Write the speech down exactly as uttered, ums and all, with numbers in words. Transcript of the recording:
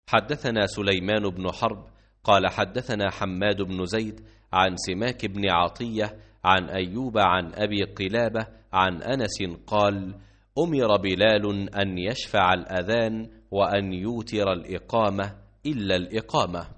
حدثنا سليمان بن حرب قال حدثنا حماد بن زيد عن سماك بن عطية عن أيوب عن أبي قلابة عن أنس قال: أمر بلال أن يشفع الأذان وأن يوتر الإقامة إلا الإقامة.